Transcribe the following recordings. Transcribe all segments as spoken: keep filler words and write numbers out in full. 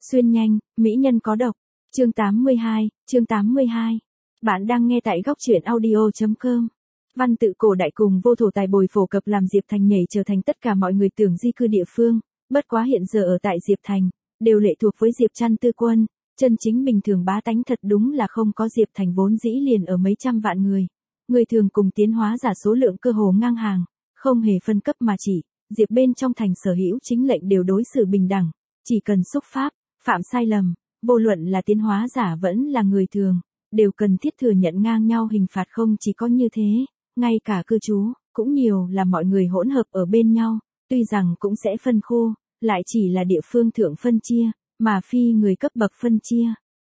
Xuyên nhanh, mỹ nhân có độc. Chương tám mươi hai, chương tám mươi hai. Bạn đang nghe tại góc truyện audio chấm com. Văn tự cổ đại cùng vô thổ tài bồi phổ cập làm Diệp Thành nhảy trở thành tất cả mọi người tưởng di cư địa phương, bất quá hiện giờ ở tại Diệp Thành, đều lệ thuộc với Diệp Trăn tư quân, chân chính bình thường bá tánh thật đúng là không có. Diệp Thành vốn dĩ liền ở mấy trăm vạn người, người thường cùng tiến hóa giả số lượng cơ hồ ngang hàng, không hề phân cấp mà chỉ, Diệp bên trong thành sở hữu chính lệnh đều đối xử bình đẳng, chỉ cần xúc pháp, phạm sai lầm, vô luận là tiến hóa giả vẫn là người thường, đều cần thiết thừa nhận ngang nhau hình phạt. Không chỉ có như thế, ngay cả cư trú, cũng nhiều là mọi người hỗn hợp ở bên nhau, tuy rằng cũng sẽ phân khô, lại chỉ là địa phương thượng phân chia, mà phi người cấp bậc phân chia.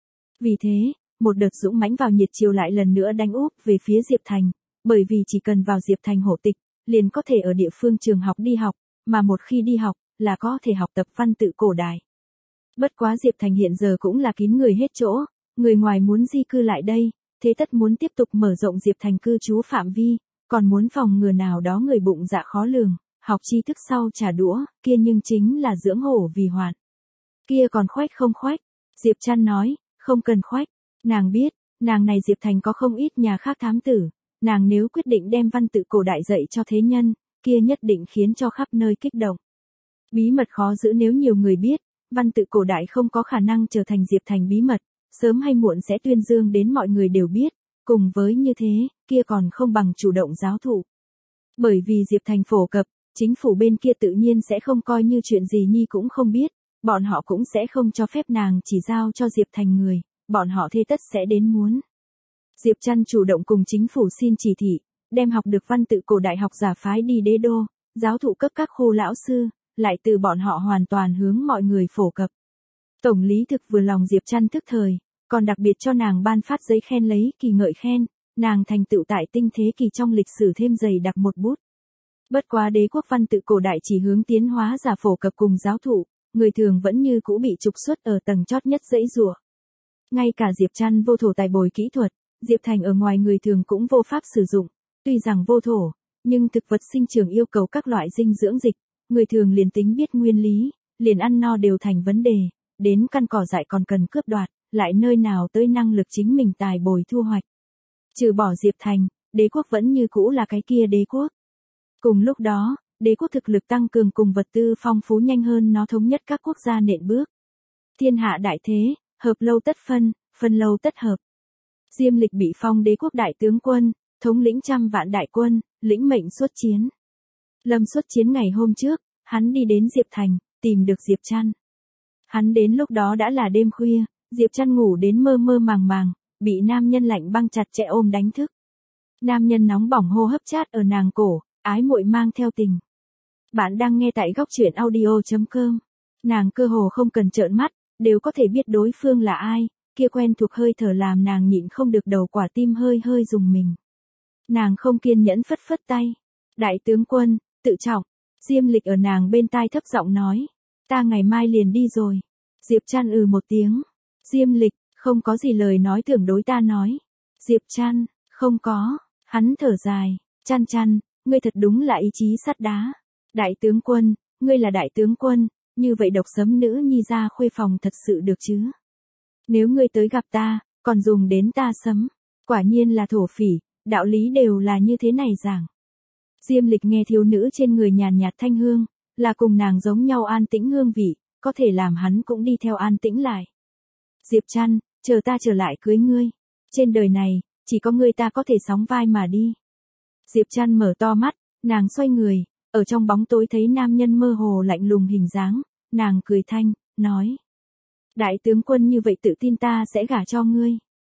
Vì thế, một đợt dũng mãnh vào nhiệt chiều lại lần nữa đánh úp về phía Diệp Thành, bởi vì chỉ cần vào Diệp Thành hổ tịch, liền có thể ở địa phương trường học đi học, mà một khi đi học, là có thể học tập văn tự cổ đại. Bất quá Diệp Thành hiện giờ cũng là kín người hết chỗ, người ngoài muốn di cư lại đây, thế tất muốn tiếp tục mở rộng Diệp Thành cư trú phạm vi, còn muốn phòng ngừa nào đó người bụng dạ khó lường, học tri thức sau trả đũa, kia nhưng chính là dưỡng hổ vì hoạn. Kia còn khoách không khoách? Diệp Trăn nói, không cần khoách, nàng biết, nàng này Diệp Thành có không ít nhà khác thám tử, nàng nếu quyết định đem văn tự cổ đại dạy cho thế nhân, kia nhất định khiến cho khắp nơi kích động. Bí mật khó giữ, nếu nhiều người biết, văn tự cổ đại không có khả năng trở thành Diệp Thành bí mật, sớm hay muộn sẽ tuyên dương đến mọi người đều biết, cùng với như thế, kia còn không bằng chủ động giáo thụ. Bởi vì Diệp Thành phổ cập, chính phủ bên kia tự nhiên sẽ không coi như chuyện gì nhi cũng không biết, bọn họ cũng sẽ không cho phép nàng chỉ giao cho Diệp Thành người, bọn họ thế tất sẽ đến muốn. Diệp Trăn chủ động cùng chính phủ xin chỉ thị, đem học được văn tự cổ đại học giả phái đi đế đô, giáo thụ cấp các khu lão sư, lại từ bọn họ hoàn toàn hướng mọi người phổ cập. Tổng lý thực vừa lòng Diệp Trăn thức thời, còn đặc biệt cho nàng ban phát giấy khen lấy kỳ ngợi khen, nàng thành tựu tại tinh thế kỳ trong lịch sử thêm dày đặc một bút. Bất quá đế quốc văn tự cổ đại chỉ hướng tiến hóa giả phổ cập cùng giáo thụ, người thường vẫn như cũ bị trục xuất ở tầng chót nhất dãy rùa. Ngay cả Diệp Trăn vô thổ tài bồi kỹ thuật, Diệp Thành ở ngoài người thường cũng vô pháp sử dụng, tuy rằng vô thổ, nhưng thực vật sinh trưởng yêu cầu các loại dinh dưỡng dịch, người thường liền tính biết nguyên lý, liền ăn no đều thành vấn đề, đến căn cỏ dại còn cần cướp đoạt, lại nơi nào tới năng lực chính mình tài bồi thu hoạch. Trừ bỏ Diệp Thành, đế quốc vẫn như cũ là cái kia đế quốc. Cùng lúc đó, đế quốc thực lực tăng cường cùng vật tư phong phú nhanh hơn nó thống nhất các quốc gia nện bước. Thiên hạ đại thế, hợp lâu tất phân, phân lâu tất hợp. Diêm Lịch bị phong đế quốc đại tướng quân, thống lĩnh trăm vạn đại quân, lĩnh mệnh xuất chiến. Lâm xuất chiến ngày hôm trước, hắn đi đến Diệp Thành, tìm được Diệp Trăn. Hắn đến lúc đó đã là đêm khuya, Diệp Trăn ngủ đến mơ mơ màng màng, bị nam nhân lạnh băng chặt chẽ ôm đánh thức. Nam nhân nóng bỏng hô hấp chát ở nàng cổ, ái muội mang theo tình. Bạn đang nghe tại góc truyện audio chấm com. Nàng cơ hồ không cần trợn mắt, đều có thể biết đối phương là ai, kia quen thuộc hơi thở làm nàng nhịn không được đầu quả tim hơi hơi rùng mình. Nàng không kiên nhẫn phất phất tay. Đại tướng quân, tự trọng. Diêm Lịch ở nàng bên tai thấp giọng nói. Ta ngày mai liền đi rồi. Diệp Trăn ừ một tiếng. Diêm Lịch, không có gì lời nói tưởng đối ta nói. Diệp Trăn, không có. Hắn thở dài. Trăn Trăn, ngươi thật đúng là ý chí sắt đá. Đại tướng quân, ngươi là đại tướng quân, như vậy độc sấm nữ nhi ra khuê phòng thật sự được chứ? Nếu ngươi tới gặp ta, còn dùng đến ta sấm, quả nhiên là thổ phỉ, đạo lý đều là như thế này giảng. Diêm Lịch nghe thiếu nữ trên người nhàn nhạt thanh hương, là cùng nàng giống nhau an tĩnh hương vị, có thể làm hắn cũng đi theo an tĩnh lại. Diệp Trăn, chờ ta trở lại cưới ngươi. Trên đời này, chỉ có ngươi ta có thể sóng vai mà đi. Diệp Trăn mở to mắt, nàng xoay người, ở trong bóng tối thấy nam nhân mơ hồ lạnh lùng hình dáng, nàng cười thanh, nói. Đại tướng quân như vậy tự tin ta sẽ gả cho ngươi.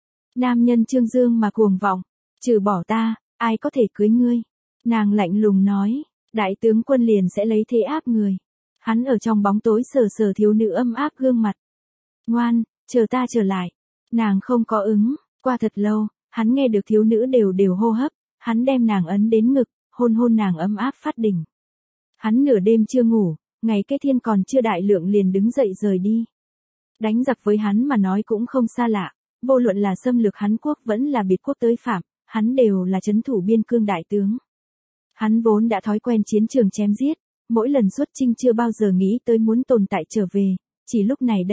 Nam nhân trương dương mà cuồng vọng, trừ bỏ ta, ai có thể cưới ngươi. Nàng lạnh lùng nói, đại tướng quân liền sẽ lấy thế áp người. Hắn ở trong bóng tối sờ sờ thiếu nữ ấm áp gương mặt. Ngoan, chờ ta trở lại. Nàng không có ứng, qua thật lâu, hắn nghe được thiếu nữ đều đều hô hấp, hắn đem nàng ấn đến ngực, hôn hôn nàng ấm áp phát đỉnh. Hắn nửa đêm chưa ngủ, ngày kết thiên còn chưa đại lượng liền đứng dậy rời đi. Đánh giặc với hắn mà nói cũng không xa lạ, vô luận là xâm lược hắn quốc vẫn là biệt quốc tới phạm, hắn đều là trấn thủ biên cương đại tướng. Hắn vốn đã thói quen chiến trường chém giết, mỗi lần xuất chinh chưa bao giờ nghĩ tới muốn tồn tại trở về, chỉ lúc này đây,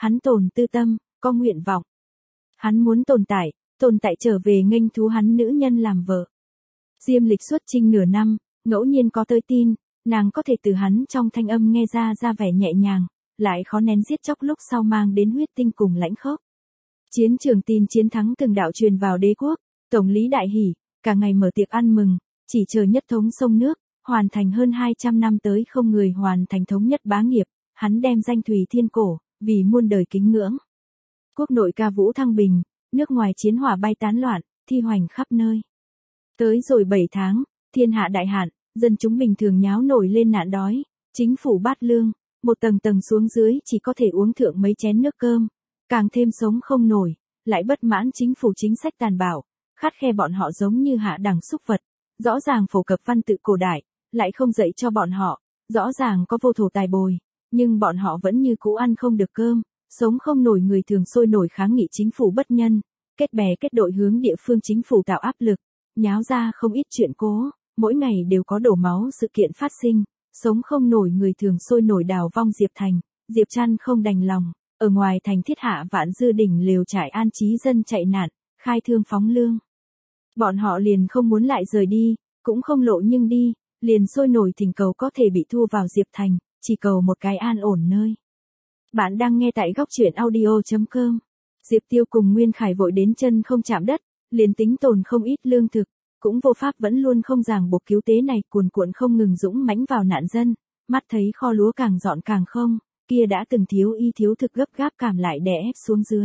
hắn tồn tư tâm, có nguyện vọng. Hắn muốn tồn tại, tồn tại trở về nghênh thú hắn nữ nhân làm vợ. Diêm Lịch xuất chinh nửa năm, ngẫu nhiên có tới tin, nàng có thể từ hắn trong thanh âm nghe ra ra vẻ nhẹ nhàng, lại khó nén giết chóc lúc sau mang đến huyết tinh cùng lãnh khốc. Chiến trường tin chiến thắng từng đạo truyền vào đế quốc, tổng lý đại hỉ, cả ngày mở tiệc ăn mừng, chỉ chờ nhất thống sông nước, hoàn thành hơn hai trăm năm tới không người hoàn thành thống nhất bá nghiệp, hắn đem danh thủy thiên cổ, vì muôn đời kính ngưỡng. Quốc nội ca vũ thăng bình, nước ngoài chiến hỏa bay tán loạn, thi hoành khắp nơi. Tới rồi bảy tháng, thiên hạ đại hạn, dân chúng bình thường nháo nổi lên nạn đói, chính phủ bát lương, một tầng tầng xuống dưới chỉ có thể uống thượng mấy chén nước cơm, càng thêm sống không nổi, lại bất mãn chính phủ chính sách tàn bạo, khắt khe bọn họ giống như hạ đẳng súc vật, rõ ràng phổ cập văn tự cổ đại, lại không dạy cho bọn họ, rõ ràng có vô thổ tài bồi, nhưng bọn họ vẫn như cũ ăn không được cơm, sống không nổi, người thường sôi nổi kháng nghị chính phủ bất nhân, kết bè kết đội hướng địa phương chính phủ tạo áp lực, nháo ra không ít chuyện cố, mỗi ngày đều có đổ máu sự kiện phát sinh, sống không nổi, người thường sôi nổi đào vong Diệp Thành, Diệp Trăn không đành lòng, ở ngoài thành thiết hạ vạn dư đỉnh lều trại an trí dân chạy nạn, khai thương phóng lương. Bọn họ liền không muốn lại rời đi, cũng không lộ nhưng đi, liền sôi nổi thỉnh cầu có thể bị thu vào Diệp Thành, chỉ cầu một cái an ổn nơi. Bạn đang nghe tại góc truyện audio chấm com. Diệp Tiêu cùng Nguyên Khải vội đến chân không chạm đất, liền tính tồn không ít lương thực, cũng vô pháp vẫn luôn không ràng buộc cứu tế này cuồn cuộn không ngừng dũng mãnh vào nạn dân, mắt thấy kho lúa càng dọn càng không, kia đã từng thiếu y thiếu thực gấp gáp cảm lại đè ép xuống dưới.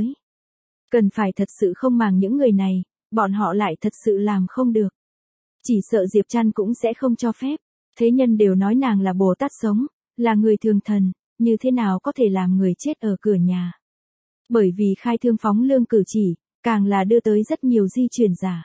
Cần phải thật sự không màng những người này, bọn họ lại thật sự làm không được. Chỉ sợ Diệp Trăn cũng sẽ không cho phép, thế nhân đều nói nàng là Bồ Tát sống, là người thường thần, như thế nào có thể làm người chết ở cửa nhà. Bởi vì khai thương phóng lương cử chỉ, càng là đưa tới rất nhiều di truyền giả.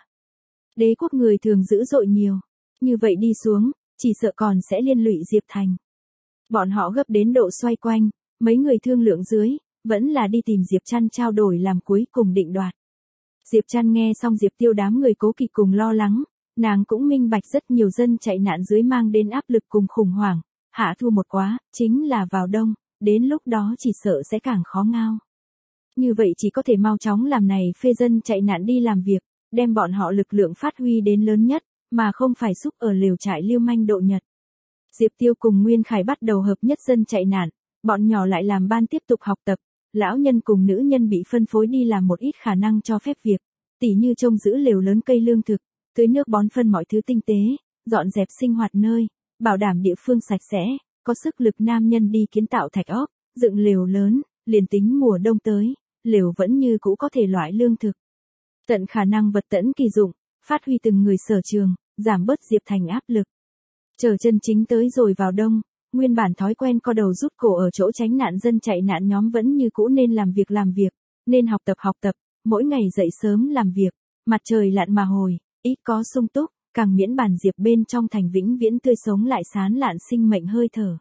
Đế quốc người thường dữ dội nhiều, như vậy đi xuống, chỉ sợ còn sẽ liên lụy Diệp Thành. Bọn họ gấp đến độ xoay quanh, mấy người thương lượng dưới, vẫn là đi tìm Diệp Trăn trao đổi làm cuối cùng định đoạt. Diệp Trăn nghe xong Diệp Tiêu đám người cố kỵ cùng lo lắng, nàng cũng minh bạch rất nhiều dân chạy nạn dưới mang đến áp lực cùng khủng hoảng, hạ thua một quá, chính là vào đông, đến lúc đó chỉ sợ sẽ càng khó ngao. Như vậy chỉ có thể mau chóng làm này phê dân chạy nạn đi làm việc, đem bọn họ lực lượng phát huy đến lớn nhất, mà không phải xúc ở lều trại lưu manh độ nhật. Diệp Tiêu cùng Nguyên Khải bắt đầu hợp nhất dân chạy nạn, bọn nhỏ lại làm ban tiếp tục học tập, lão nhân cùng nữ nhân bị phân phối đi làm một ít khả năng cho phép việc, tỉ như trông giữ lều lớn cây lương thực, tưới nước bón phân mọi thứ tinh tế, dọn dẹp sinh hoạt nơi, bảo đảm địa phương sạch sẽ, có sức lực nam nhân đi kiến tạo thạch ốc, dựng lều lớn, liền tính mùa đông tới, lều vẫn như cũ có thể loại lương thực. Tận khả năng vật tẫn kỳ dụng, phát huy từng người sở trường, giảm bớt Diệp Thành áp lực. Chờ chân chính tới rồi vào đông, nguyên bản thói quen co đầu rút cổ ở chỗ tránh nạn dân chạy nạn nhóm vẫn như cũ nên làm việc làm việc, nên học tập học tập, mỗi ngày dậy sớm làm việc, mặt trời lặn mà hồi, ít có sung túc, càng miễn bàn Diệp bên trong thành vĩnh viễn tươi sống lại sán lạn sinh mệnh hơi thở.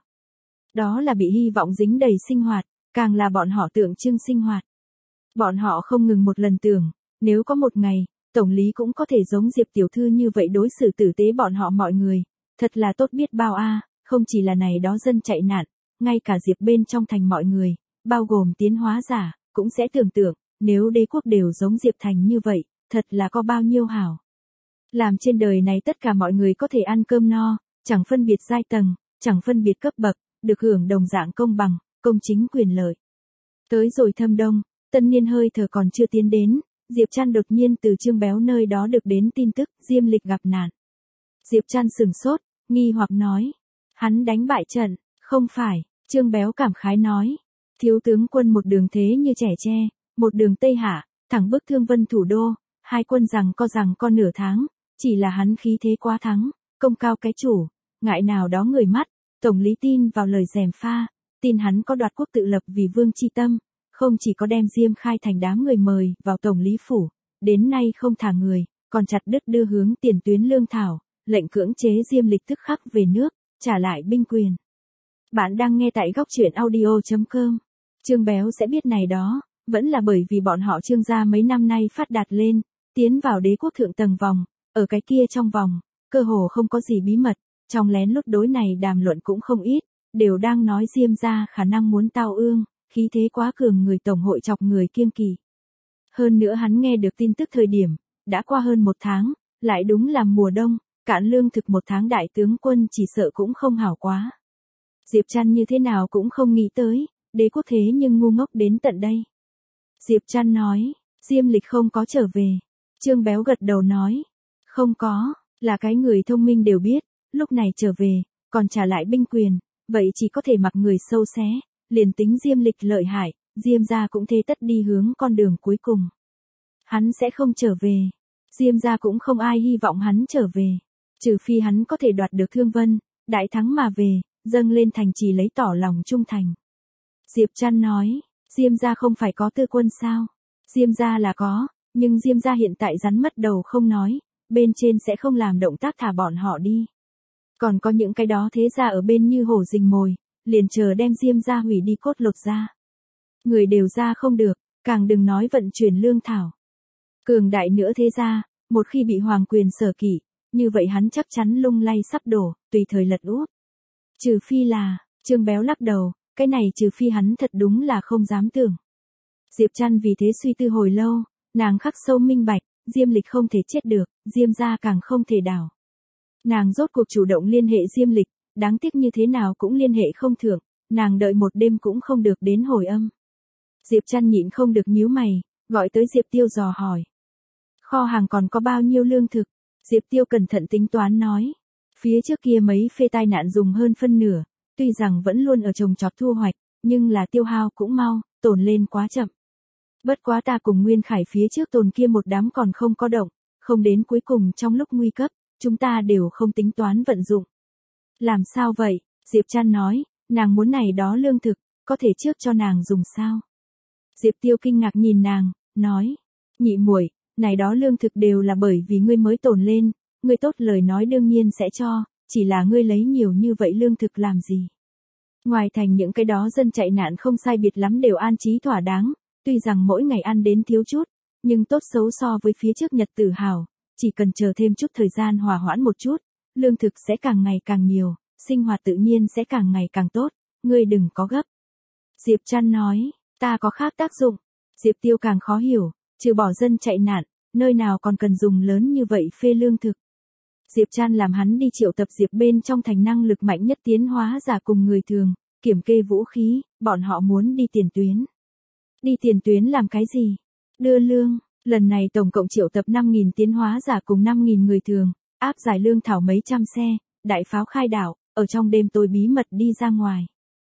Đó là bị hy vọng dính đầy sinh hoạt, càng là bọn họ tượng trưng sinh hoạt. Bọn họ không ngừng một lần tưởng, nếu có một ngày, tổng lý cũng có thể giống Diệp tiểu thư như vậy đối xử tử tế bọn họ mọi người, thật là tốt biết bao a, à, không chỉ là này đó dân chạy nạn, ngay cả Diệp bên trong thành mọi người, bao gồm tiến hóa giả, cũng sẽ tưởng tượng, nếu đế quốc đều giống Diệp Thành như vậy, thật là có bao nhiêu hảo. Làm trên đời này tất cả mọi người có thể ăn cơm no, chẳng phân biệt giai tầng, chẳng phân biệt cấp bậc, được hưởng đồng dạng công bằng, công chính quyền lợi. Tới rồi thâm đông, tân niên hơi thở còn chưa tiến đến, Diệp Trăn đột nhiên từ Trương Béo nơi đó được đến tin tức Diêm Lịch gặp nạn. Diệp Trăn sửng sốt, nghi hoặc nói, hắn đánh bại trận, không phải, Trương Béo cảm khái nói, thiếu tướng quân một đường thế như trẻ tre, một đường Tây Hạ, thẳng bước Thương Vân thủ đô, hai quân rằng co rằng co nửa tháng, chỉ là hắn khí thế quá thắng, công cao cái chủ, ngại nào đó người mắt, tổng lý tin vào lời gièm pha, tin hắn có đoạt quốc tự lập vì vương chi tâm, không chỉ có đem Diêm Khai thành đám người mời vào tổng lý phủ, đến nay không thả người, còn chặt đứt đưa hướng tiền tuyến lương thảo, lệnh cưỡng chế Diêm Lịch tức khắc về nước, trả lại binh quyền. Bạn đang nghe tại góc truyện audio chấm com. Trương Béo sẽ biết này đó, vẫn là bởi vì bọn họ Trương gia mấy năm nay phát đạt lên, tiến vào đế quốc thượng tầng vòng, ở cái kia trong vòng, cơ hồ không có gì bí mật, trong lén lút đối này đàm luận cũng không ít, đều đang nói Diêm gia khả năng muốn tao ương, khí thế quá cường người tổng hội chọc người kiêng kỵ. Hơn nữa hắn nghe được tin tức thời điểm, đã qua hơn một tháng, lại đúng là mùa đông, cạn lương thực một tháng đại tướng quân chỉ sợ cũng không hảo quá. Diệp Trăn như thế nào cũng không nghĩ tới, đế quốc thế nhưng ngu ngốc đến tận đây. Diệp Trăn nói, Diêm Lịch không có trở về. Trương Béo gật đầu nói, không có, là cái người thông minh đều biết, lúc này trở về, còn trả lại binh quyền, vậy chỉ có thể mặc người sâu xé, liền tính Diêm Lịch lợi hại, Diêm gia cũng thế tất đi hướng con đường cuối cùng. Hắn sẽ không trở về, Diêm gia cũng không ai hy vọng hắn trở về, trừ phi hắn có thể đoạt được Thương Vân, đại thắng mà về, dâng lên thành trì lấy tỏ lòng trung thành. Diệp Trăn nói, Diêm gia không phải có tư quân sao? Diêm gia là có, nhưng Diêm gia hiện tại rắn mất đầu không nói, bên trên sẽ không làm động tác thả bọn họ đi. Còn có những cái đó thế gia ở bên như hổ rình mồi, liền chờ đem Diêm gia hủy đi cốt lột ra. Người đều ra không được, càng đừng nói vận chuyển lương thảo. Cường đại nữa thế gia, một khi bị hoàng quyền sở kỵ, như vậy hắn chắc chắn lung lay sắp đổ, tùy thời lật úp. Trừ phi là, Trương Béo lắc đầu, cái này trừ phi hắn thật đúng là không dám tưởng. Diệp Trăn vì thế suy tư hồi lâu, nàng khắc sâu minh bạch, Diêm Lịch không thể chết được, Diêm gia càng không thể đảo. Nàng rốt cuộc chủ động liên hệ Diêm Lịch, đáng tiếc như thế nào cũng liên hệ không thượng, nàng đợi một đêm cũng không được đến hồi âm. Diệp Trăn nhịn không được nhíu mày, gọi tới Diệp Tiêu dò hỏi. Kho hàng còn có bao nhiêu lương thực? Diệp Tiêu cẩn thận tính toán nói. Phía trước kia mấy phê tai nạn dùng hơn phân nửa, tuy rằng vẫn luôn ở trồng trọt thu hoạch, nhưng là tiêu hao cũng mau, tồn lên quá chậm. Bất quá ta cùng Nguyên Khải phía trước tồn kia một đám còn không có động, không đến cuối cùng trong lúc nguy cấp, chúng ta đều không tính toán vận dụng. Làm sao vậy? Diệp Trăn nói, nàng muốn này đó lương thực, có thể trước cho nàng dùng sao? Diệp Tiêu kinh ngạc nhìn nàng, nói, nhị muội, này đó lương thực đều là bởi vì ngươi mới tồn lên, ngươi tốt lời nói đương nhiên sẽ cho, chỉ là ngươi lấy nhiều như vậy lương thực làm gì? Ngoài thành những cái đó dân chạy nạn không sai biệt lắm đều an trí thỏa đáng, tuy rằng mỗi ngày ăn đến thiếu chút, nhưng tốt xấu so với phía trước nhật tử hào, chỉ cần chờ thêm chút thời gian hòa hoãn một chút, lương thực sẽ càng ngày càng nhiều, sinh hoạt tự nhiên sẽ càng ngày càng tốt, ngươi đừng có gấp. Diệp Trăn nói, ta có khác tác dụng. Diệp Tiêu càng khó hiểu, trừ bỏ dân chạy nạn, nơi nào còn cần dùng lớn như vậy phê lương thực. Diệp Trăn làm hắn đi triệu tập Diệp bên trong thành năng lực mạnh nhất tiến hóa giả cùng người thường, kiểm kê vũ khí, bọn họ muốn đi tiền tuyến. Đi tiền tuyến làm cái gì? Đưa lương, lần này tổng cộng triệu tập năm nghìn tiến hóa giả cùng năm nghìn người thường, áp giải lương thảo mấy trăm xe, đại pháo khai đảo, ở trong đêm tối bí mật đi ra ngoài.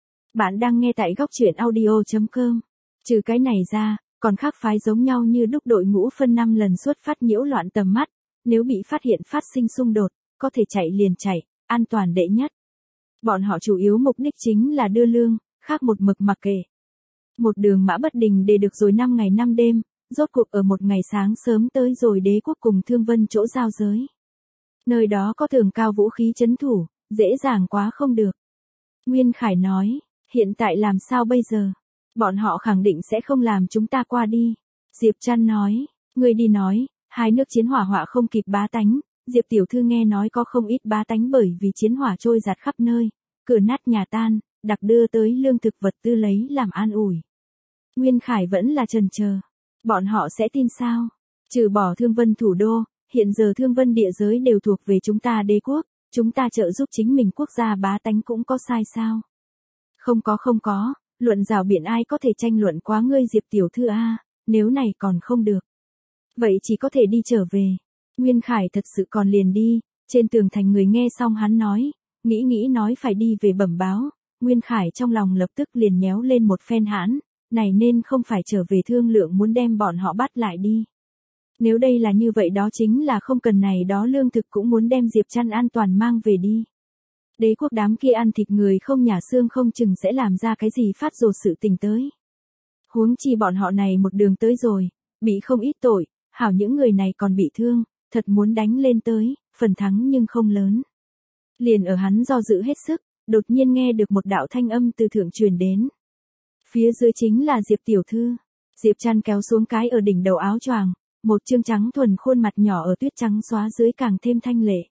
Bạn đang nghe tại góc truyện audio chấm com. Trừ cái này ra, còn khác phái giống nhau như đúc đội ngũ phân năm lần xuất phát nhiễu loạn tầm mắt, nếu bị phát hiện phát sinh xung đột, có thể chạy liền chạy, an toàn đệ nhất. Bọn họ chủ yếu mục đích chính là đưa lương, khác một mực mặc kệ. Một đường mã bất đình để được rồi năm ngày năm đêm, rốt cuộc ở một ngày sáng sớm tới rồi đế quốc cùng Thương Vân chỗ giao giới. Nơi đó có tường cao vũ khí trấn thủ, dễ dàng quá không được. Nguyên Khải nói, hiện tại làm sao bây giờ? Bọn họ khẳng định sẽ không làm chúng ta qua đi. Diệp Trăn nói, người đi nói, hai nước chiến hỏa họa không kịp bá tánh, Diệp tiểu thư nghe nói có không ít bá tánh bởi vì chiến hỏa trôi giạt khắp nơi, cửa nát nhà tan, đặc đưa tới lương thực vật tư lấy làm an ủi. Nguyên Khải vẫn là trần chờ, bọn họ sẽ tin sao? Trừ bỏ Thương Vân thủ đô, hiện giờ Thương Vân địa giới đều thuộc về chúng ta đế quốc, chúng ta trợ giúp chính mình quốc gia bá tánh cũng có sai sao? Không có không có, luận rào biện ai có thể tranh luận quá ngươi Diệp tiểu thư a, nếu này còn không được. Vậy chỉ có thể đi trở về. Nguyên Khải thật sự còn liền đi, trên tường thành người nghe xong hắn nói, nghĩ nghĩ nói phải đi về bẩm báo, Nguyên Khải trong lòng lập tức liền nhéo lên một phen hãn, này nên không phải trở về thương lượng muốn đem bọn họ bắt lại đi. Nếu đây là như vậy đó chính là không cần này đó lương thực cũng muốn đem Diệp Trăn an toàn mang về đi. Đế quốc đám kia ăn thịt người không nhả xương không chừng sẽ làm ra cái gì phát rồ sự tình tới. Huống chi bọn họ này một đường tới rồi, bị không ít tội, hảo những người này còn bị thương, thật muốn đánh lên tới, phần thắng nhưng không lớn. Liền ở hắn do dự hết sức, đột nhiên nghe được một đạo thanh âm từ thượng truyền đến. Phía dưới chính là Diệp tiểu thư. Diệp Trăn kéo xuống cái ở đỉnh đầu áo choàng, một trương trắng thuần khuôn mặt nhỏ ở tuyết trắng xóa dưới càng thêm thanh lệ.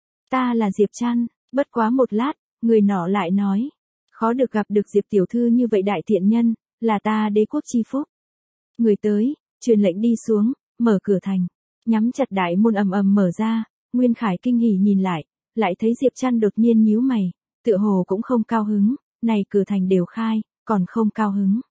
Ta là Diệp Trăn, bất quá một lát, người nọ lại nói. Khó được gặp được Diệp tiểu thư như vậy đại thiện nhân, là ta đế quốc chi phúc. Người tới, truyền lệnh đi xuống, mở cửa thành, nhắm chặt đại môn ầm ầm mở ra, Nguyên Khải kinh hỉ nhìn lại, lại thấy Diệp Trăn đột nhiên nhíu mày, tựa hồ cũng không cao hứng, này cửa thành đều khai, còn không cao hứng.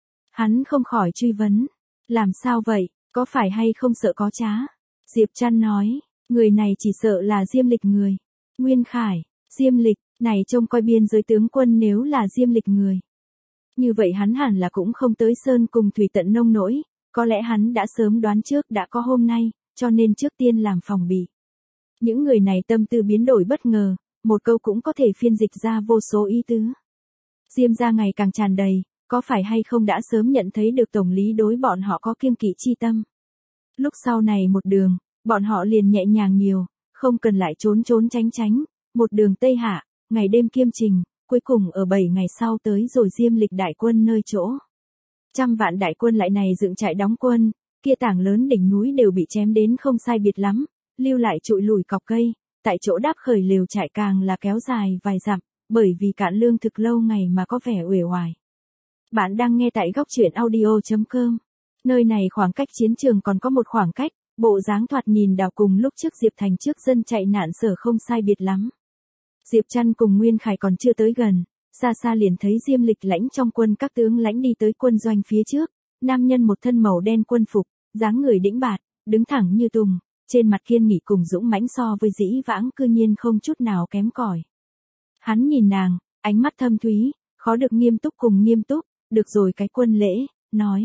Hắn không khỏi truy vấn, làm sao vậy, có phải hay không sợ có trá? Diệp Trăn nói, người này chỉ sợ là Diêm Lịch người. Nguyên Khải, Diêm Lịch, này trông coi biên giới tướng quân nếu là Diêm Lịch người. Như vậy hắn hẳn là cũng không tới sơn cùng thủy tận nông nỗi, có lẽ hắn đã sớm đoán trước đã có hôm nay, cho nên trước tiên làm phòng bị. Những người này tâm tư biến đổi bất ngờ, một câu cũng có thể phiên dịch ra vô số ý tứ. Diêm gia ngày càng tràn đầy, có phải hay không đã sớm nhận thấy được tổng lý đối bọn họ có kiêng kỵ chi tâm. Lúc sau này một đường, bọn họ liền nhẹ nhàng nhiều, không cần lại trốn trốn tránh tránh, một đường Tây Hạ, ngày đêm kiêm trình, cuối cùng ở bảy ngày sau tới rồi Diêm Lịch đại quân nơi chỗ. Trăm vạn đại quân lại này dựng trại đóng quân, kia tảng lớn đỉnh núi đều bị chém đến không sai biệt lắm, lưu lại trụi lùi cọc cây, tại chỗ đáp khởi lều trại càng là kéo dài vài dặm, bởi vì cạn lương thực lâu ngày mà có vẻ uể oải. Bạn đang nghe tại góc truyện audio chấm com. Nơi này khoảng cách chiến trường còn có một khoảng cách, bộ dáng thoạt nhìn đảo cùng lúc trước Diệp Thành trước dân chạy nạn sở không sai biệt lắm. Diệp Trăn cùng Nguyên Khải còn chưa tới gần, xa xa liền thấy Diêm Lịch lãnh trong quân các tướng lãnh đi tới quân doanh phía trước, nam nhân một thân màu đen quân phục, dáng người đĩnh bạt, đứng thẳng như tùng, trên mặt kiên nghị cùng dũng mãnh so với dĩ vãng cư nhiên không chút nào kém cỏi. Hắn nhìn nàng, ánh mắt thâm thúy, khó được nghiêm túc cùng nghiêm túc, được rồi cái quân lễ, nói.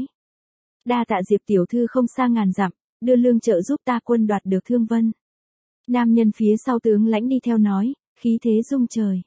Đa tạ Diệp tiểu thư không xa ngàn dặm, đưa lương trợ giúp ta quân đoạt được Thương Vân. Nam nhân phía sau tướng lãnh đi theo nói, khí thế rung trời.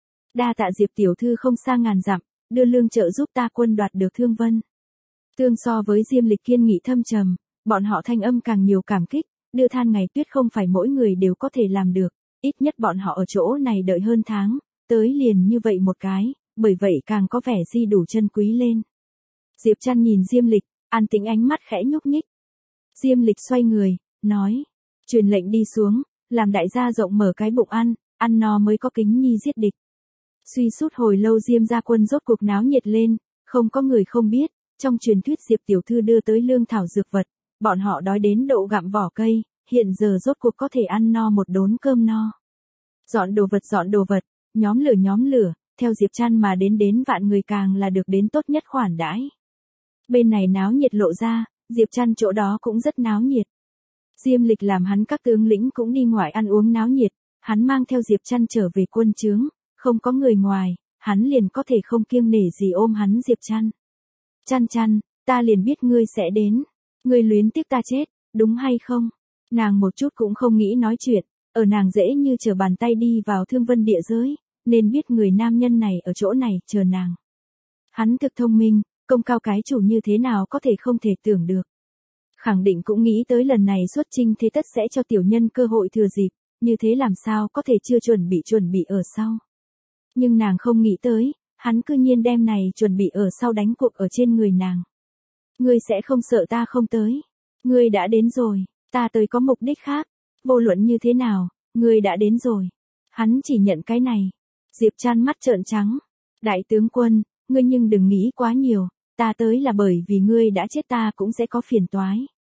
Đa tạ Diệp tiểu thư không xa ngàn dặm, đưa lương trợ giúp ta quân đoạt được Thương Vân. Tương so với Diêm Lịch kiên nghị thâm trầm, bọn họ thanh âm càng nhiều cảm kích, đưa than ngày tuyết không phải mỗi người đều có thể làm được, ít nhất bọn họ ở chỗ này đợi hơn tháng, tới liền như vậy một cái, bởi vậy càng có vẻ di đủ chân quý lên. Diệp Trăn nhìn Diêm Lịch, an tĩnh ánh mắt khẽ nhúc nhích. Diêm Lịch xoay người, nói, truyền lệnh đi xuống, làm đại gia rộng mở cái bụng ăn, ăn no mới có kính nhi giết địch. Suy sút hồi lâu Diêm gia quân rốt cuộc náo nhiệt lên, không có người không biết, trong truyền thuyết Diệp tiểu thư đưa tới lương thảo dược vật, bọn họ đói đến độ gặm vỏ cây, hiện giờ rốt cuộc có thể ăn no một đốn cơm no. Dọn đồ vật dọn đồ vật, nhóm lửa nhóm lửa, theo Diệp Trăn mà đến đến vạn người càng là được đến tốt nhất khoản đãi. Bên này náo nhiệt lộ ra, Diệp Trăn chỗ đó cũng rất náo nhiệt. Diêm Lịch làm hắn các tướng lĩnh cũng đi ngoài ăn uống náo nhiệt, hắn mang theo Diệp Trăn trở về quân trướng, không có người ngoài, hắn liền có thể không kiêng nể gì ôm hắn Diệp Trăn. Trăn Trăn, ta liền biết ngươi sẽ đến, ngươi luyến tiếc ta chết, đúng hay không? Nàng một chút cũng không nghĩ nói chuyện, ở nàng dễ như trở bàn tay đi vào Thương Vân địa giới, nên biết người nam nhân này ở chỗ này chờ nàng. Hắn thực thông minh, công cao cái chủ như thế nào có thể không thể tưởng được. Khẳng định cũng nghĩ tới lần này xuất chinh thế tất sẽ cho tiểu nhân cơ hội thừa dịp, như thế làm sao có thể chưa chuẩn bị chuẩn bị ở sau. Nhưng nàng không nghĩ tới, hắn cư nhiên đem này chuẩn bị ở sau đánh cuộc ở trên người nàng. Ngươi sẽ không sợ ta không tới. Ngươi đã đến rồi, ta tới có mục đích khác. Vô luận như thế nào, ngươi đã đến rồi. Hắn chỉ nhận cái này. Diệp Trăn mắt trợn trắng. Đại tướng quân, ngươi nhưng đừng nghĩ quá nhiều, ta tới là bởi vì ngươi đã chết ta cũng sẽ có phiền toái.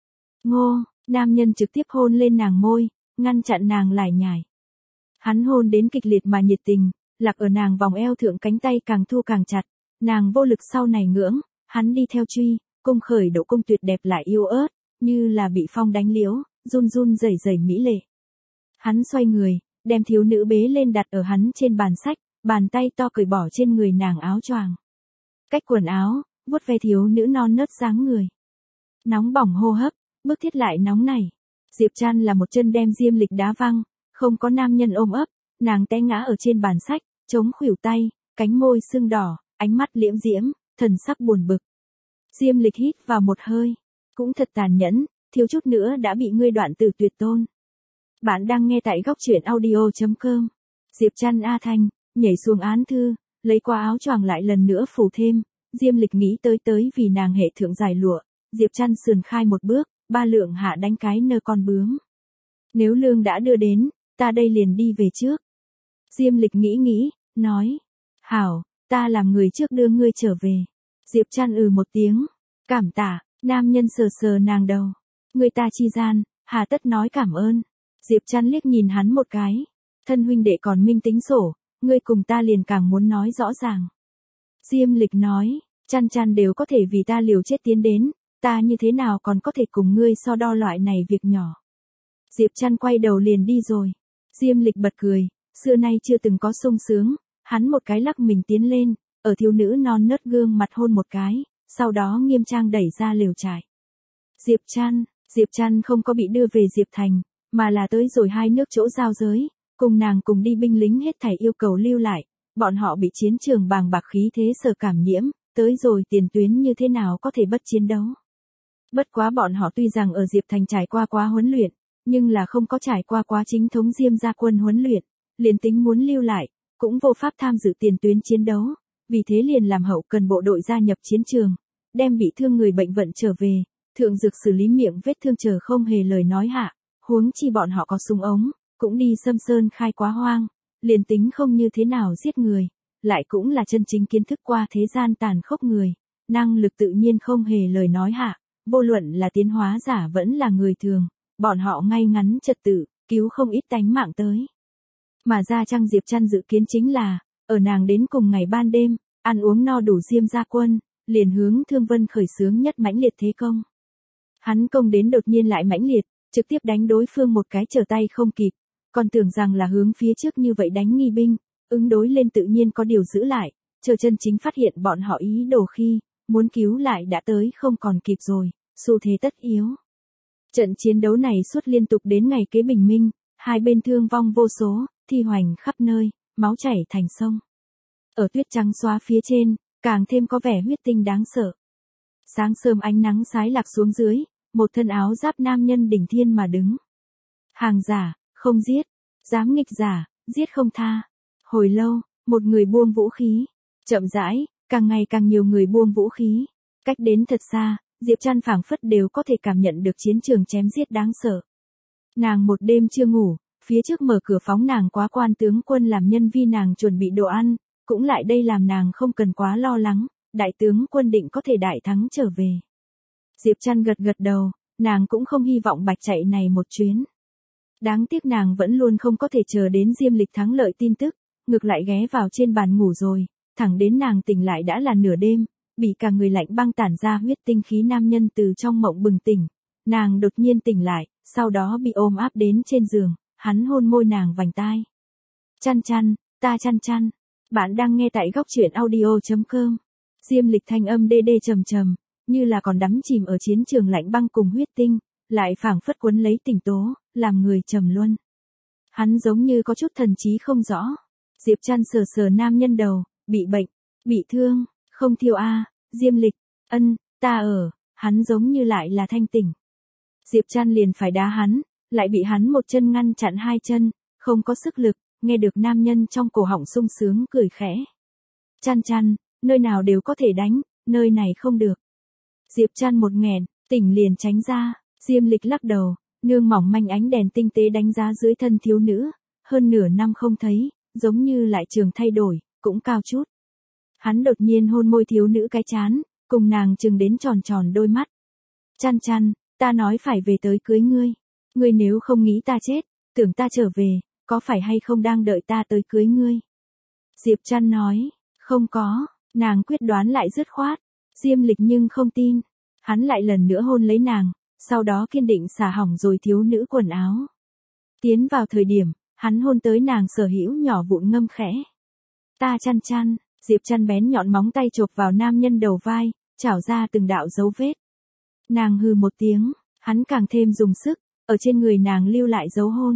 Ngô, nam nhân trực tiếp hôn lên nàng môi, ngăn chặn nàng lải nhải. Hắn hôn đến kịch liệt mà nhiệt tình, lạc ở nàng vòng eo thượng cánh tay càng thu càng chặt, nàng vô lực sau này ngưỡng, hắn đi theo truy, cung khởi độ cung tuyệt đẹp lại yêu ớt, như là bị phong đánh liễu, run run rẩy rẩy mỹ lệ. Hắn xoay người, đem thiếu nữ bế lên đặt ở hắn trên bàn sách, bàn tay to cởi bỏ trên người nàng áo choàng. Cách quần áo, vuốt ve thiếu nữ non nớt dáng người. Nóng bỏng hô hấp, bước thiết lại nóng này. Diệp Trăn là một chân đem Diêm Lịch đá văng, không có nam nhân ôm ấp, nàng té ngã ở trên bàn sách, chống khuỷu tay, cánh môi sưng đỏ, ánh mắt liễm diễm, thần sắc buồn bực. Diêm Lịch hít vào một hơi, cũng thật tàn nhẫn, thiếu chút nữa đã bị ngươi đoạn tử tuyệt tôn. Bạn đang nghe tại góc truyện audio chấm com. Diệp Trăn A Thanh, nhảy xuống án thư, lấy qua áo choàng lại lần nữa phủ thêm, Diêm Lịch nghĩ tới tới vì nàng hệ thượng dài lụa, Diệp Trăn sườn khai một bước, ba lượng hạ đánh cái nơ con bướm. Nếu lương đã đưa đến, ta đây liền đi về trước. Diêm Lịch nghĩ nghĩ, nói, hảo, ta làm người trước đưa ngươi trở về. Diệp Trăn ừ một tiếng. Cảm tạ, nam nhân sờ sờ nàng đầu. Người ta chi gian, hà tất nói cảm ơn. Diệp Trăn liếc nhìn hắn một cái. Thân huynh đệ còn minh tính sổ, ngươi cùng ta liền càng muốn nói rõ ràng. Diêm Lịch nói, Trăn Trăn đều có thể vì ta liều chết tiến đến, ta như thế nào còn có thể cùng ngươi so đo loại này việc nhỏ. Diệp Trăn quay đầu liền đi rồi. Diêm Lịch bật cười, xưa nay chưa từng có sung sướng, hắn một cái lắc mình tiến lên, ở thiếu nữ non nớt gương mặt hôn một cái, sau đó nghiêm trang đẩy ra lều trại. Diệp Trăn, Diệp Trăn không có bị đưa về Diệp Thành, mà là tới rồi hai nước chỗ giao giới, cùng nàng cùng đi binh lính hết thảy yêu cầu lưu lại, bọn họ bị chiến trường bàng bạc khí thế sở cảm nhiễm, tới rồi tiền tuyến như thế nào có thể bất chiến đấu. Bất quá bọn họ tuy rằng ở Diệp Thành trải qua quá huấn luyện, nhưng là không có trải qua quá chính thống Diêm gia quân huấn luyện, liền tính muốn lưu lại, cũng vô pháp tham dự tiền tuyến chiến đấu, vì thế liền làm hậu cần bộ đội gia nhập chiến trường, đem bị thương người bệnh vận trở về, thượng dược xử lý miệng vết thương chờ không hề lời nói hạ, huống chi bọn họ có súng ống, cũng đi xâm sơn khai quá hoang, liền tính không như thế nào giết người, lại cũng là chân chính kiến thức qua thế gian tàn khốc người, năng lực tự nhiên không hề lời nói hạ, vô luận là tiến hóa giả vẫn là người thường, bọn họ ngay ngắn trật tự, cứu không ít tánh mạng tới. Mà ra Trang Diệp Trăn dự kiến chính là, ở nàng đến cùng ngày ban đêm, ăn uống no đủ Diêm gia quân, liền hướng Thương Vân khởi xướng nhất mãnh liệt thế công. Hắn công đến đột nhiên lại mãnh liệt, trực tiếp đánh đối phương một cái trở tay không kịp, còn tưởng rằng là hướng phía trước như vậy đánh nghi binh, ứng đối lên tự nhiên có điều giữ lại, chờ chân chính phát hiện bọn họ ý đồ khi, muốn cứu lại đã tới không còn kịp rồi, xu thế tất yếu. Trận chiến đấu này suốt liên tục đến ngày kế bình minh, hai bên thương vong vô số, thi hoành khắp nơi, máu chảy thành sông. Ở tuyết trắng xóa phía trên, càng thêm có vẻ huyết tinh đáng sợ. Sáng sớm ánh nắng sái lạc xuống dưới, một thân áo giáp nam nhân đỉnh thiên mà đứng. Hàng giả, không giết, dám nghịch giả, giết không tha. Hồi lâu, một người buông vũ khí, chậm rãi, càng ngày càng nhiều người buông vũ khí, cách đến thật xa, Diệp Trăn phảng phất đều có thể cảm nhận được chiến trường chém giết đáng sợ. Nàng một đêm chưa ngủ, phía trước mở cửa phóng nàng quá quan tướng quân làm nhân vi nàng chuẩn bị đồ ăn, cũng lại đây làm nàng không cần quá lo lắng, đại tướng quân định có thể đại thắng trở về. Diệp Trăn gật gật đầu, nàng cũng không hy vọng bạch chạy này một chuyến. Đáng tiếc nàng vẫn luôn không có thể chờ đến Diêm Lịch thắng lợi tin tức, ngược lại ghé vào trên bàn ngủ rồi, thẳng đến nàng tỉnh lại đã là nửa đêm, bị cả người lạnh băng tản ra huyết tinh khí nam nhân từ trong mộng bừng tỉnh. Nàng đột nhiên tỉnh lại, sau đó bị ôm áp đến trên giường, hắn hôn môi nàng vành tai. Trăn Trăn, ta Trăn Trăn, bạn đang nghe tại góc truyện audio chấm com. Diêm Lịch thanh âm đê đê trầm trầm, như là còn đắm chìm ở chiến trường lạnh băng cùng huyết tinh, lại phảng phất quấn lấy tỉnh tố, làm người trầm luân. Hắn giống như có chút thần trí không rõ. Diệp Trăn sờ sờ nam nhân đầu, bị bệnh, bị thương, không thiêu a, Diêm Lịch, ân, ta ở, hắn giống như lại là thanh tỉnh. Diệp Trăn liền phải đá hắn, lại bị hắn một chân ngăn chặn hai chân, không có sức lực, nghe được nam nhân trong cổ họng sung sướng cười khẽ. Trăn Trăn, nơi nào đều có thể đánh, nơi này không được. Diệp Trăn một nghẹn, tỉnh liền tránh ra, Diêm Lịch lắc đầu, nương mỏng manh ánh đèn tinh tế đánh giá dưới thân thiếu nữ, hơn nửa năm không thấy, giống như lại trường thay đổi, cũng cao chút. Hắn đột nhiên hôn môi thiếu nữ cái chán, cùng nàng chừng đến tròn tròn đôi mắt. Trăn Trăn, ta nói phải về tới cưới ngươi. Ngươi nếu không nghĩ ta chết, tưởng ta trở về, có phải hay không đang đợi ta tới cưới ngươi? Diệp Trăn nói, không có, nàng quyết đoán lại dứt khoát. Diêm Lịch nhưng không tin. Hắn lại lần nữa hôn lấy nàng, sau đó kiên định xả hỏng rồi thiếu nữ quần áo. Tiến vào thời điểm, hắn hôn tới nàng sở hữu nhỏ vụn ngâm khẽ. Ta Trăn Trăn, Diệp Trăn bén nhọn móng tay chộp vào nam nhân đầu vai, chảo ra từng đạo dấu vết. Nàng hừ một tiếng, hắn càng thêm dùng sức, ở trên người nàng lưu lại dấu hôn.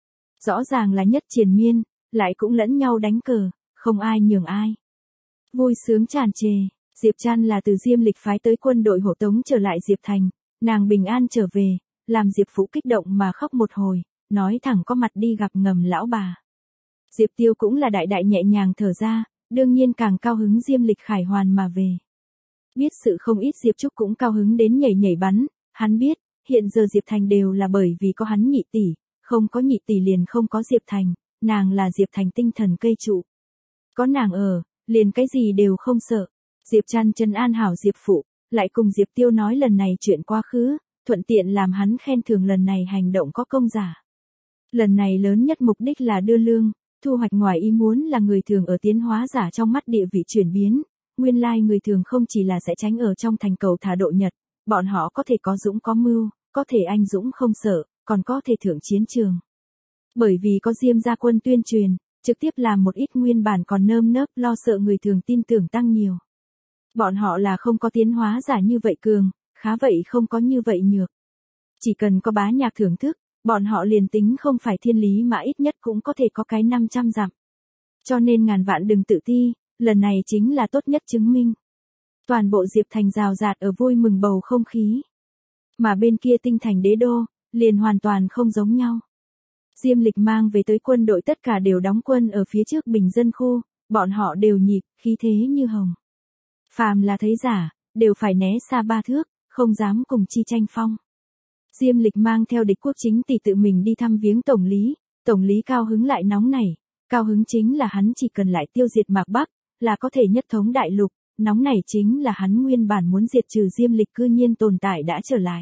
Rõ ràng là nhất triền miên, lại cũng lẫn nhau đánh cờ, không ai nhường ai. Vui sướng tràn trề, Diệp Trăn là từ Diêm Lịch phái tới quân đội hộ tống trở lại Diệp Thành, nàng bình an trở về, làm Diệp Phụ kích động mà khóc một hồi, nói thẳng có mặt đi gặp ngầm lão bà. Diệp Tiêu cũng là đại đại nhẹ nhàng thở ra, đương nhiên càng cao hứng Diêm Lịch khải hoàn mà về. Biết sự không ít Diệp Trúc cũng cao hứng đến nhảy nhảy bắn, hắn biết, hiện giờ Diệp Thành đều là bởi vì có hắn nhị tỷ, không có nhị tỷ liền không có Diệp Thành, nàng là Diệp Thành tinh thần cây trụ. Có nàng ở, liền cái gì đều không sợ. Diệp Trăn trấn an hảo Diệp phụ, lại cùng Diệp Tiêu nói lần này chuyện quá khứ, thuận tiện làm hắn khen thưởng lần này hành động có công giả. Lần này lớn nhất mục đích là đưa lương, thu hoạch ngoài ý muốn là người thường ở tiến hóa giả trong mắt địa vị chuyển biến, nguyên lai người thường không chỉ là sẽ tránh ở trong thành cầu thả độ nhật, bọn họ có thể có dũng có mưu, có thể anh dũng không sợ, còn có thể thượng chiến trường. Bởi vì có Diêm gia quân tuyên truyền, trực tiếp làm một ít nguyên bản còn nơm nớp lo sợ người thường tin tưởng tăng nhiều. Bọn họ là không có tiến hóa giả như vậy cường, khá vậy không có như vậy nhược. Chỉ cần có bá nhạc thưởng thức, bọn họ liền tính không phải thiên lý mà ít nhất cũng có thể có cái năm trăm dặm. Cho nên ngàn vạn đừng tự ti, lần này chính là tốt nhất chứng minh. Toàn bộ Diệp Thành rào rạt ở vui mừng bầu không khí. Mà bên kia Tinh Thành đế đô, liền hoàn toàn không giống nhau. Diêm Lịch mang về tới quân đội tất cả đều đóng quân ở phía trước bình dân khu, bọn họ đều nhịp, khí thế như hồng. Phàm là thấy giả, đều phải né xa ba thước, không dám cùng chi tranh phong. Diêm Lịch mang theo địch quốc chính tỷ tự mình đi thăm viếng tổng lý, tổng lý cao hứng lại nóng nảy, cao hứng chính là hắn chỉ cần lại tiêu diệt Mạc Bắc, là có thể nhất thống đại lục, nóng nảy chính là hắn nguyên bản muốn diệt trừ Diêm Lịch cư nhiên tồn tại đã trở lại.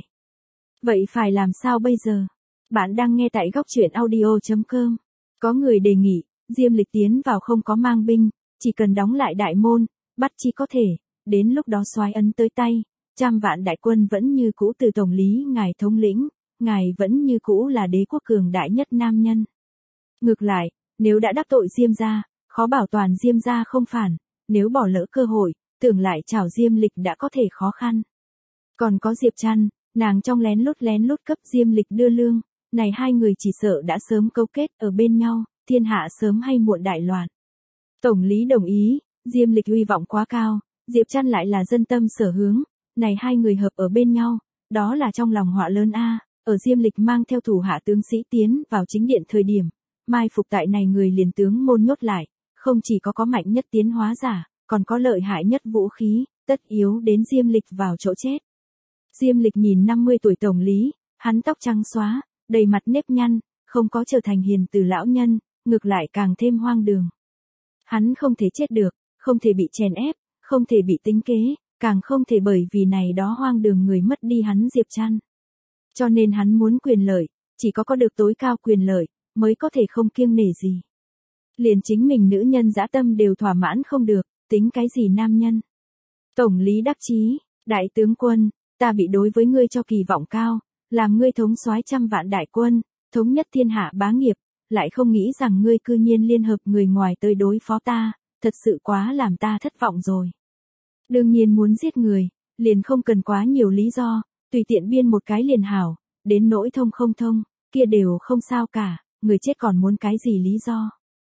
Vậy phải làm sao bây giờ? Bạn đang nghe tại góc truyện audio chấm com. Có người đề nghị, Diêm Lịch tiến vào không có mang binh, chỉ cần đóng lại đại môn, bắt chi có thể, đến lúc đó soái ấn tới tay, trăm vạn đại quân vẫn như cũ từ tổng lý ngài thống lĩnh, ngài vẫn như cũ là đế quốc cường đại nhất nam nhân. Ngược lại, nếu đã đắc tội Diêm gia, khó bảo toàn Diêm gia không phản, nếu bỏ lỡ cơ hội, tưởng lại chảo Diêm Lịch đã có thể khó khăn. Còn có Diệp Trăn, nàng trong lén lút lén lút cấp Diêm Lịch đưa lương, này hai người chỉ sợ đã sớm cấu kết ở bên nhau, thiên hạ sớm hay muộn đại loạn. Tổng lý đồng ý, Diêm Lịch uy vọng quá cao, Diệp Trăn lại là dân tâm sở hướng, này hai người hợp ở bên nhau, đó là trong lòng họa lớn a. Ở Diêm Lịch mang theo thủ hạ tướng sĩ tiến vào chính điện thời điểm, mai phục tại này người liền tướng môn nhốt lại, không chỉ có có mạnh nhất tiến hóa giả, còn có lợi hại nhất vũ khí, tất yếu đến Diêm Lịch vào chỗ chết. Diêm Lịch nhìn năm mươi tuổi tổng lý, hắn tóc trắng xóa, đầy mặt nếp nhăn, không có trở thành hiền từ lão nhân, ngược lại càng thêm hoang đường. Hắn không thể chết được, không thể bị chèn ép, không thể bị tính kế, càng không thể bởi vì này đó hoang đường người mất đi hắn Diệp Trăn. Cho nên hắn muốn quyền lợi, chỉ có có được tối cao quyền lợi, mới có thể không kiêng nể gì. Liền chính mình nữ nhân dã tâm đều thỏa mãn không được, tính cái gì nam nhân. Tổng lý đắc chí, đại tướng quân, ta bị đối với ngươi cho kỳ vọng cao, làm ngươi thống soái trăm vạn đại quân, thống nhất thiên hạ bá nghiệp, lại không nghĩ rằng ngươi cư nhiên liên hợp người ngoài tới đối phó ta, thật sự quá làm ta thất vọng rồi. Đương nhiên muốn giết người, liền không cần quá nhiều lý do, tùy tiện biên một cái liền hảo, đến nỗi thông không thông, kia đều không sao cả, người chết còn muốn cái gì lý do.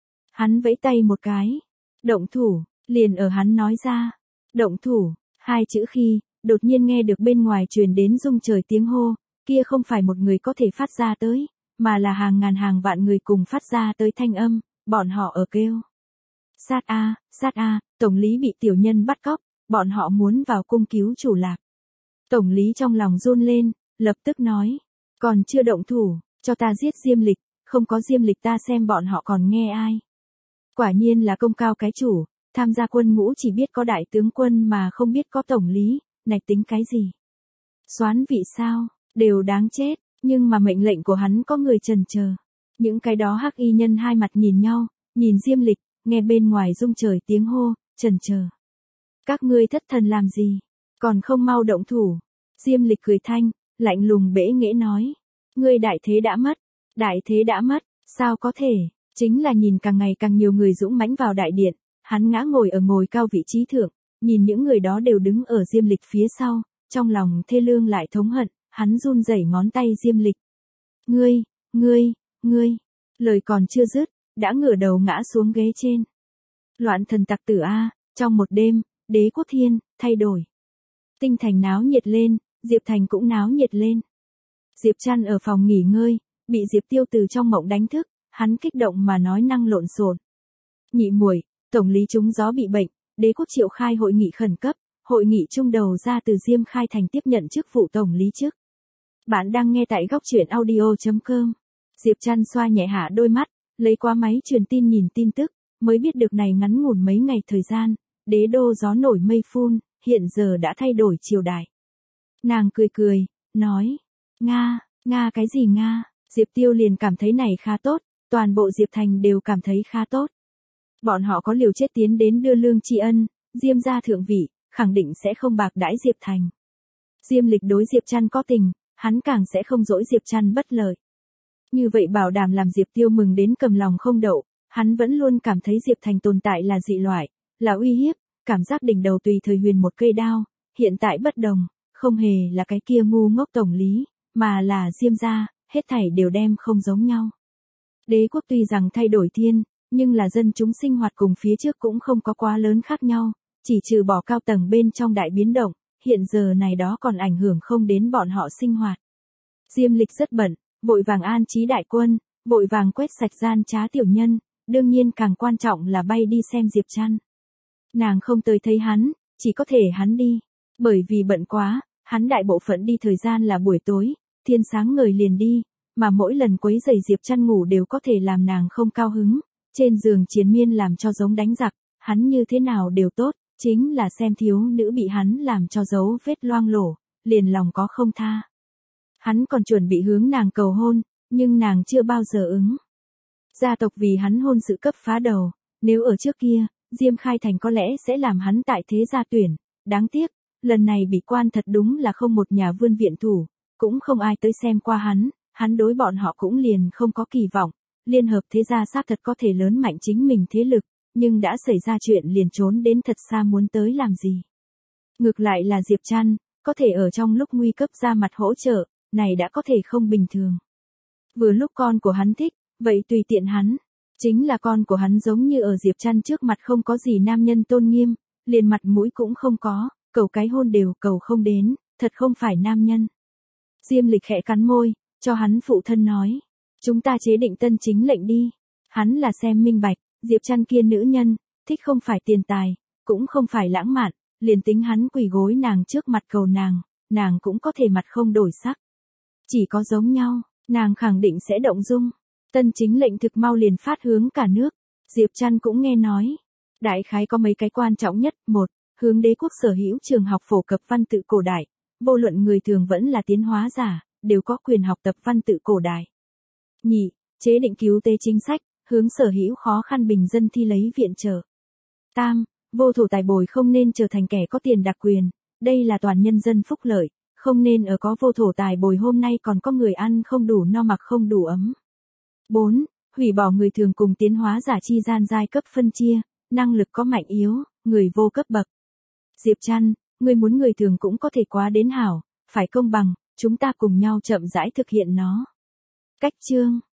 Hắn vẫy tay một cái, động thủ, liền ở hắn nói ra, động thủ, hai chữ khi, đột nhiên nghe được bên ngoài truyền đến rung trời tiếng hô, kia không phải một người có thể phát ra tới, mà là hàng ngàn hàng vạn người cùng phát ra tới thanh âm, bọn họ ở kêu. Sát a, sát a, tổng lý bị tiểu nhân bắt cóc, bọn họ muốn vào cung cứu chủ lạc. Tổng lý trong lòng run lên, lập tức nói, còn chưa động thủ, cho ta giết Diêm Lịch, không có Diêm Lịch ta xem bọn họ còn nghe ai. Quả nhiên là công cao cái chủ, tham gia quân ngũ chỉ biết có đại tướng quân mà không biết có tổng lý, này tính cái gì? Soán vị sao, đều đáng chết, nhưng mà mệnh lệnh của hắn có người chần chờ. Những cái đó hắc y nhân hai mặt nhìn nhau, nhìn Diêm Lịch, nghe bên ngoài rung trời tiếng hô, chần chờ. Các ngươi thất thần làm gì? Còn không mau động thủ. Diêm Lịch cười thanh, lạnh lùng bẽ nghễ nói. Ngươi đại thế đã mất. Đại thế đã mất, sao có thể? Chính là nhìn càng ngày càng nhiều người dũng mãnh vào đại điện, hắn ngã ngồi ở ngồi cao vị trí thượng, nhìn những người đó đều đứng ở Diêm Lịch phía sau, trong lòng thê lương lại thống hận, hắn run rẩy ngón tay Diêm Lịch. Ngươi, ngươi, ngươi, lời còn chưa dứt, đã ngửa đầu ngã xuống ghế trên. Loạn thần tặc tử a, trong một đêm, đế quốc thiên, thay đổi. Tinh Thành náo nhiệt lên, Diệp Thành cũng náo nhiệt lên. Diệp Trăn ở phòng nghỉ ngơi, bị Diệp Tiêu từ trong mộng đánh thức, hắn kích động mà nói năng lộn xộn. Nhị muội, tổng lý trúng gió bị bệnh, đế quốc triệu khai hội nghị khẩn cấp, hội nghị trung đầu ra từ Diêm Khai Thành tiếp nhận chức vụ tổng lý chức. Bạn đang nghe tại góc truyện audio chấm com. Diệp Trăn xoa nhẹ hạ đôi mắt, lấy qua máy truyền tin nhìn tin tức, mới biết được này ngắn ngủn mấy ngày thời gian, đế đô gió nổi mây phun, hiện giờ đã thay đổi triều đại. Nàng cười cười, nói, Nga, Nga cái gì Nga, Diệp Tiêu liền cảm thấy này khá tốt, toàn bộ Diệp Thành đều cảm thấy khá tốt. Bọn họ có liều chết tiến đến đưa lương tri ân, Diêm gia thượng vị, khẳng định sẽ không bạc đãi Diệp Thành. Diêm Lịch đối Diệp Trăn có tình, hắn càng sẽ không dỗi Diệp Trăn bất lợi. Như vậy bảo đảm làm Diệp Tiêu mừng đến cầm lòng không đậu, hắn vẫn luôn cảm thấy Diệp Thành tồn tại là dị loại, là uy hiếp, cảm giác đỉnh đầu tùy thời huyền một cây đao, hiện tại bất đồng, không hề là cái kia ngu ngốc tổng lý, mà là Diêm gia, hết thảy đều đem không giống nhau. Đế quốc tuy rằng thay đổi thiên, nhưng là dân chúng sinh hoạt cùng phía trước cũng không có quá lớn khác nhau, chỉ trừ bỏ cao tầng bên trong đại biến động, hiện giờ này đó còn ảnh hưởng không đến bọn họ sinh hoạt. Diêm Lịch rất bận, vội vàng an trí đại quân, vội vàng quét sạch gian trá tiểu nhân, đương nhiên càng quan trọng là bay đi xem Diệp Trăn. Nàng không tới thấy hắn, chỉ có thể hắn đi, bởi vì bận quá, hắn đại bộ phận đi thời gian là buổi tối, thiên sáng ngời liền đi, mà mỗi lần quấy rầy Diệp Trăn ngủ đều có thể làm nàng không cao hứng, trên giường triền miên làm cho giống đánh giặc, hắn như thế nào đều tốt, chính là xem thiếu nữ bị hắn làm cho dấu vết loang lổ, liền lòng có không tha. Hắn còn chuẩn bị hướng nàng cầu hôn, nhưng nàng chưa bao giờ ứng. Gia tộc vì hắn hôn sự cấp phá đầu, nếu ở trước kia, Diêm Khai Thành có lẽ sẽ làm hắn tại thế gia tuyển, đáng tiếc, lần này bị quan thật đúng là không một nhà vươn viện thủ, cũng không ai tới xem qua hắn, hắn đối bọn họ cũng liền không có kỳ vọng, liên hợp thế gia xác thật có thể lớn mạnh chính mình thế lực, nhưng đã xảy ra chuyện liền trốn đến thật xa muốn tới làm gì. Ngược lại là Diệp Trăn, có thể ở trong lúc nguy cấp ra mặt hỗ trợ, này đã có thể không bình thường. Vừa lúc con của hắn thích, vậy tùy tiện hắn. Chính là con của hắn giống như ở Diệp Trăn trước mặt không có gì nam nhân tôn nghiêm, liền mặt mũi cũng không có, cầu cái hôn đều cầu không đến, thật không phải nam nhân. Diêm Lịch khẽ cắn môi, cho hắn phụ thân nói, chúng ta chế định tân chính lệnh đi. Hắn là xem minh bạch, Diệp Trăn kia nữ nhân, thích không phải tiền tài, cũng không phải lãng mạn, liền tính hắn quỳ gối nàng trước mặt cầu nàng, nàng cũng có thể mặt không đổi sắc. Chỉ có giống nhau, nàng khẳng định sẽ động dung. Tân chính lệnh thực mau liền phát hướng cả nước, Diệp Trăn cũng nghe nói. Đại khái có mấy cái quan trọng nhất, một, hướng đế quốc sở hữu trường học phổ cập văn tự cổ đại, vô luận người thường vẫn là tiến hóa giả, đều có quyền học tập văn tự cổ đại. Nhị, chế định cứu tế chính sách, hướng sở hữu khó khăn bình dân thi lấy viện trợ. Tam, vô thổ tài bồi không nên trở thành kẻ có tiền đặc quyền, đây là toàn nhân dân phúc lợi, không nên ở có vô thổ tài bồi hôm nay còn có người ăn không đủ no mặc không đủ ấm. bốn. Hủy bỏ người thường cùng tiến hóa giả chi gian giai cấp phân chia, năng lực có mạnh yếu, người vô cấp bậc. Diệp Trăn, người muốn người thường cũng có thể quá đến hảo, phải công bằng, chúng ta cùng nhau chậm rãi thực hiện nó. Cách chương